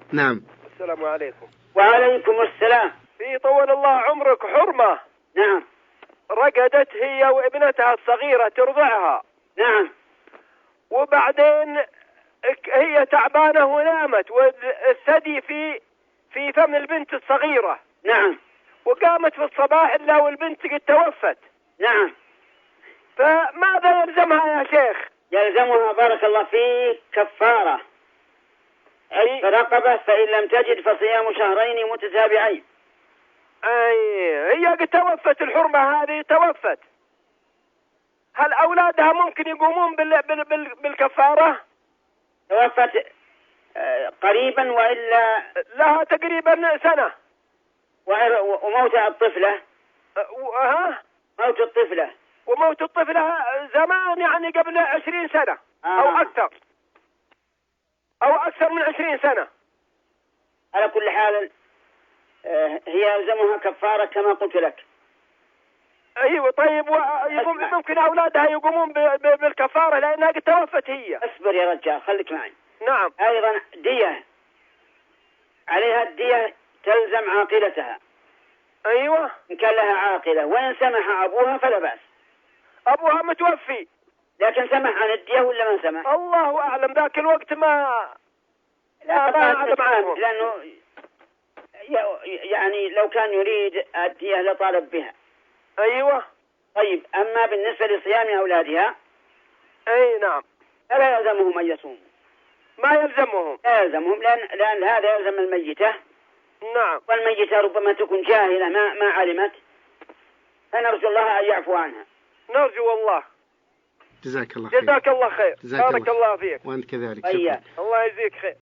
نعم. السلام عليكم. وعليكم السلام. في طول الله عمرك حرمة. نعم. رقدت هي وابنتها الصغيرة ترضعها. نعم. وبعدين هي تعبانة ونامت والثدي في فم البنت الصغيرة. نعم. وقامت في الصباح إلا والبنت قد توفت. نعم. فماذا يلزمها يا شيخ؟ يلزمها بارك الله فيك كفارة رقبة، فإن لم تجد فصيام شهرين متتابعين. هي قد توفت، الحرمة هذه توفت. هل أولادها ممكن يقومون بالكفارة؟ توفت قريبا وإلا لها تقريبا سنة. وموت الطفلة موت الطفلة وموت الطفلة زمان، يعني قبل 20 سنة أو أكثر من 20 سنة. على كل حال هي يلزمها كفارة كما قلت لك. أيوة. طيب ممكن أولادها يقومون بالكفارة لأنها قد توفت هي. اصبر يا رجال، خليك معي. نعم. أيضا دية، عليها الدية تلزم عاقلتها. أيوة. إن كان لها عاقلة، وإن سمح أبوها فلا بأس. أبوها متوفي لكن سمح عن الدية ولا ما سمح؟ الله أعلم. ذاك الوقت ما أعلم عنه، لأنه يعني لو كان يريد الدية لطالب بها. أيوة. طيب، أما بالنسبة لصيام أولادها نعم، فلا يلزمهم أن يصوموا. ما يلزمهم. لا يلزمهم، لأن هذا يلزم الميتة. نعم. والميتة ربما تكون جاهلة ما علمت، فنرجو الله أن يعفو عنها. نرجو والله. جزاك الله خير. جزاك الله خير. بارك الله فيك. وأنت كذلك. الله يجزيك خير.